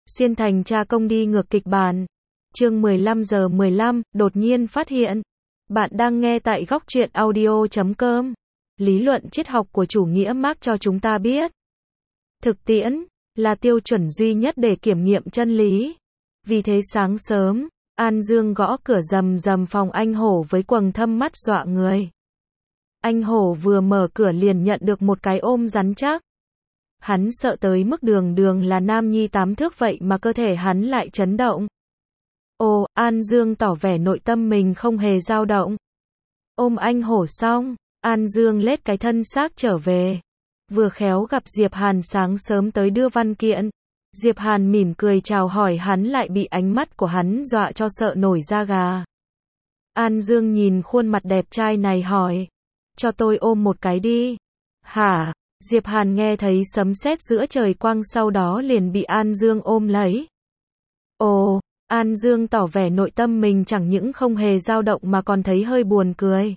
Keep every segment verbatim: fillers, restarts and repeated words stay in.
Xuyên thành tra công đi ngược kịch bản. Chương mười lăm giờ mười lăm, đột nhiên phát hiện. Bạn đang nghe tại góc truyện audio chấm com. Lý luận triết học của chủ nghĩa Mác cho chúng ta biết. Thực tiễn là tiêu chuẩn duy nhất để kiểm nghiệm chân lý. Vì thế sáng sớm, An Dương gõ cửa rầm rầm phòng anh Hổ với quầng thâm mắt dọa người. Anh Hổ vừa mở cửa liền nhận được một cái ôm rắn chắc. Hắn sợ tới mức đường đường là nam nhi tám thước vậy mà cơ thể hắn lại chấn động. Ồ, An Dương tỏ vẻ nội tâm mình không hề dao động. Ôm anh Hổ xong, An Dương lết cái thân xác trở về. Vừa khéo gặp Diệp Hàn sáng sớm tới đưa văn kiện. Diệp Hàn mỉm cười chào hỏi hắn lại bị ánh mắt của hắn dọa cho sợ nổi da gà. An Dương nhìn khuôn mặt đẹp trai này hỏi. Cho tôi ôm một cái đi. Hả? Diệp Hàn nghe thấy sấm sét giữa trời quang sau đó liền bị An Dương ôm lấy. Ồ, An Dương tỏ vẻ nội tâm mình chẳng những không hề dao động mà còn thấy hơi buồn cười.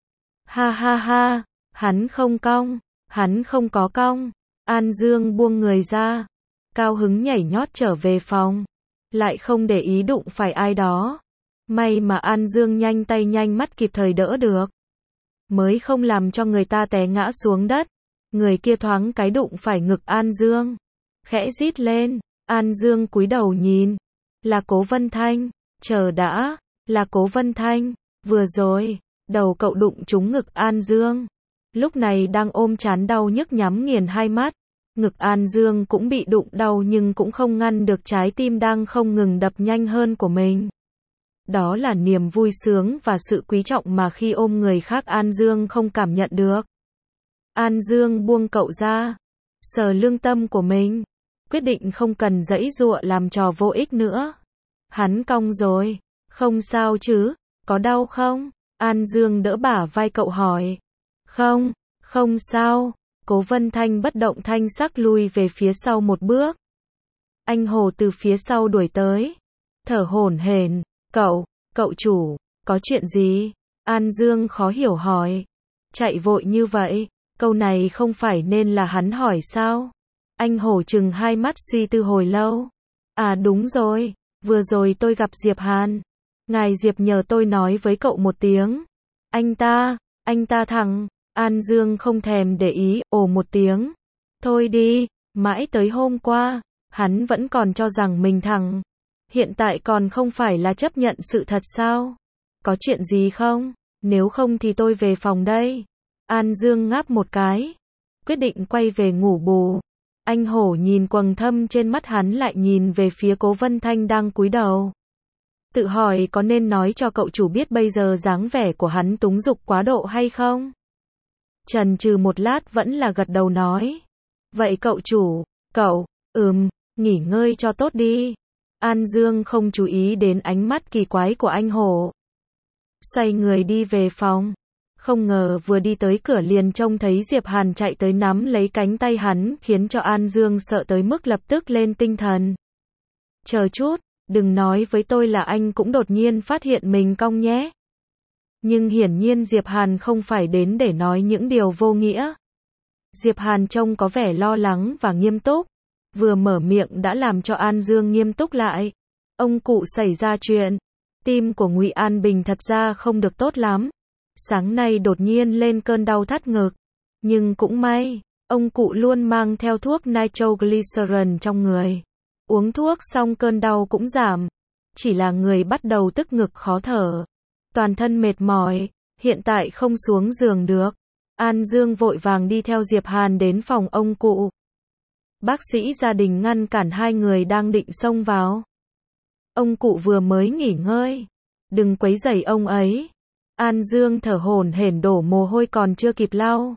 Ha ha ha, hắn không cong, hắn không có cong. An Dương buông người ra, cao hứng nhảy nhót trở về phòng, lại không để ý đụng phải ai đó. May mà An Dương nhanh tay nhanh mắt kịp thời đỡ được, mới không làm cho người ta té ngã xuống đất. Người kia thoáng cái đụng phải ngực An Dương, khẽ rít lên. An Dương cúi đầu nhìn, là Cố Vân Thanh. Chờ đã, là Cố Vân Thanh. Vừa rồi, đầu cậu đụng trúng ngực An Dương, lúc này đang ôm trán đau nhức nhắm nghiền hai mắt. Ngực An Dương cũng bị đụng đau nhưng cũng không ngăn được trái tim đang không ngừng đập nhanh hơn của mình. Đó là niềm vui sướng và sự quý trọng mà khi ôm người khác An Dương không cảm nhận được. An Dương buông cậu ra, sờ lương tâm của mình, quyết định không cần giãy giụa làm trò vô ích nữa. Hắn cong rồi, không sao chứ, có đau không? An Dương đỡ bả vai cậu hỏi. Không, không sao. Cố Vân Thanh bất động thanh sắc lui về phía sau một bước. Anh Hồ từ phía sau đuổi tới, thở hổn hển. Cậu, cậu chủ, có chuyện gì? An Dương khó hiểu hỏi. Chạy vội như vậy, câu này không phải nên là hắn hỏi sao? Anh Hổ trừng hai mắt suy tư hồi lâu. À đúng rồi, vừa rồi tôi gặp Diệp Hàn. Ngài Diệp nhờ tôi nói với cậu một tiếng. Anh ta, anh ta thằng. An Dương không thèm để ý, ồ một tiếng. Thôi đi, mãi tới hôm qua, hắn vẫn còn cho rằng mình thằng. Hiện tại còn không phải là chấp nhận sự thật sao? Có chuyện gì không? Nếu không thì tôi về phòng đây. An Dương ngáp một cái, quyết định quay về ngủ bù. Anh Hổ nhìn quầng thâm trên mắt hắn lại nhìn về phía Cố Vân Thanh đang cúi đầu. Tự hỏi có nên nói cho cậu chủ biết bây giờ dáng vẻ của hắn túng dục quá độ hay không? Chần chừ một lát vẫn là gật đầu nói. Vậy cậu chủ, cậu, ừm, nghỉ ngơi cho tốt đi. An Dương không chú ý đến ánh mắt kỳ quái của anh Hổ. Xoay người đi về phòng. Không ngờ vừa đi tới cửa liền trông thấy Diệp Hàn chạy tới nắm lấy cánh tay hắn khiến cho An Dương sợ tới mức lập tức lên tinh thần. Chờ chút, đừng nói với tôi là anh cũng đột nhiên phát hiện mình cong nhé. Nhưng hiển nhiên Diệp Hàn không phải đến để nói những điều vô nghĩa. Diệp Hàn trông có vẻ lo lắng và nghiêm túc. Vừa mở miệng đã làm cho An Dương nghiêm túc lại. Ông cụ xảy ra chuyện. Tim của Ngụy An Bình thật ra không được tốt lắm. Sáng nay đột nhiên lên cơn đau thắt ngực. Nhưng cũng may, ông cụ luôn mang theo thuốc nitroglycerin trong người. Uống thuốc xong cơn đau cũng giảm. Chỉ là người bắt đầu tức ngực khó thở. Toàn thân mệt mỏi, hiện tại không xuống giường được. An Dương vội vàng đi theo Diệp Hàn đến phòng ông cụ. Bác sĩ gia đình ngăn cản hai người đang định xông vào. Ông cụ vừa mới nghỉ ngơi. Đừng quấy rầy ông ấy. An Dương thở hổn hển đổ mồ hôi còn chưa kịp lau.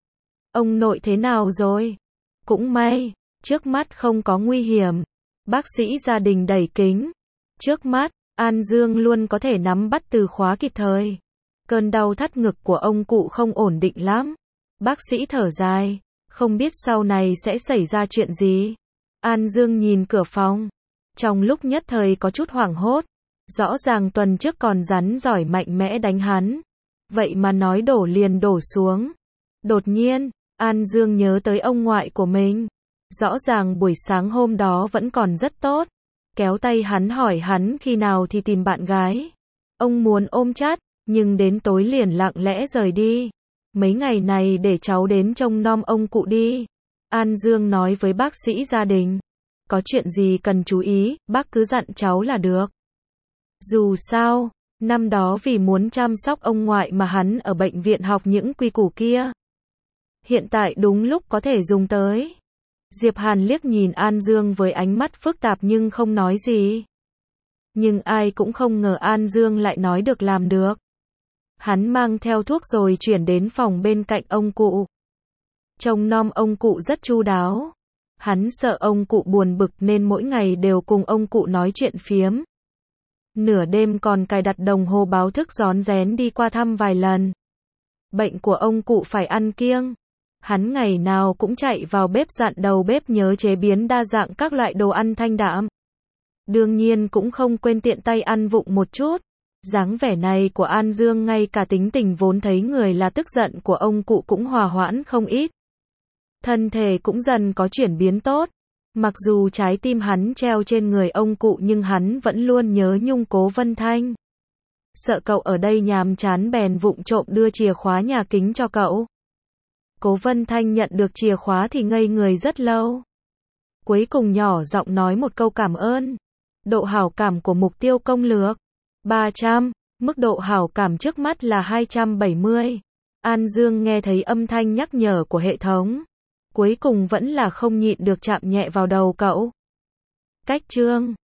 Ông nội thế nào rồi? Cũng may, trước mắt không có nguy hiểm. Bác sĩ gia đình đẩy kính. Trước mắt, An Dương luôn có thể nắm bắt từ khóa kịp thời. Cơn đau thắt ngực của ông cụ không ổn định lắm. Bác sĩ thở dài, không biết sau này sẽ xảy ra chuyện gì. An Dương nhìn cửa phòng. Trong lúc nhất thời có chút hoảng hốt. Rõ ràng tuần trước còn rắn giỏi mạnh mẽ đánh hắn. Vậy mà nói đổ liền đổ xuống. Đột nhiên, An Dương nhớ tới ông ngoại của mình. Rõ ràng buổi sáng hôm đó vẫn còn rất tốt. Kéo tay hắn hỏi hắn khi nào thì tìm bạn gái. Ông muốn ôm chát, nhưng đến tối liền lặng lẽ rời đi. Mấy ngày này để cháu đến trông nom ông cụ đi. An Dương nói với bác sĩ gia đình. Có chuyện gì cần chú ý, bác cứ dặn cháu là được. Dù sao, năm đó vì muốn chăm sóc ông ngoại mà hắn ở bệnh viện học những quy củ kia. Hiện tại đúng lúc có thể dùng tới. Diệp Hàn liếc nhìn An Dương với ánh mắt phức tạp nhưng không nói gì. Nhưng ai cũng không ngờ An Dương lại nói được làm được. Hắn mang theo thuốc rồi chuyển đến phòng bên cạnh ông cụ. Trông nom ông cụ rất chu đáo. Hắn sợ ông cụ buồn bực nên mỗi ngày đều cùng ông cụ nói chuyện phiếm. Nửa đêm còn cài đặt đồng hồ báo thức rón rén đi qua thăm vài lần. Bệnh của ông cụ phải ăn kiêng. Hắn ngày nào cũng chạy vào bếp dặn đầu bếp nhớ chế biến đa dạng các loại đồ ăn thanh đạm. Đương nhiên cũng không quên tiện tay ăn vụng một chút. Dáng vẻ này của An Dương ngay cả tính tình vốn thấy người là tức giận của ông cụ cũng hòa hoãn không ít. Thân thể cũng dần có chuyển biến tốt. Mặc dù trái tim hắn treo trên người ông cụ nhưng hắn vẫn luôn nhớ nhung Cố Vân Thanh. Sợ cậu ở đây nhàm chán bèn vụng trộm đưa chìa khóa nhà kính cho cậu. Cố Vân Thanh nhận được chìa khóa thì ngây người rất lâu. Cuối cùng nhỏ giọng nói một câu cảm ơn. Độ hảo cảm của mục tiêu công lược ba trăm, mức độ hảo cảm trước mắt là hai trăm bảy mươi. An Dương nghe thấy âm thanh nhắc nhở của hệ thống. Cuối cùng vẫn là không nhịn được chạm nhẹ vào đầu cậu. Cách chương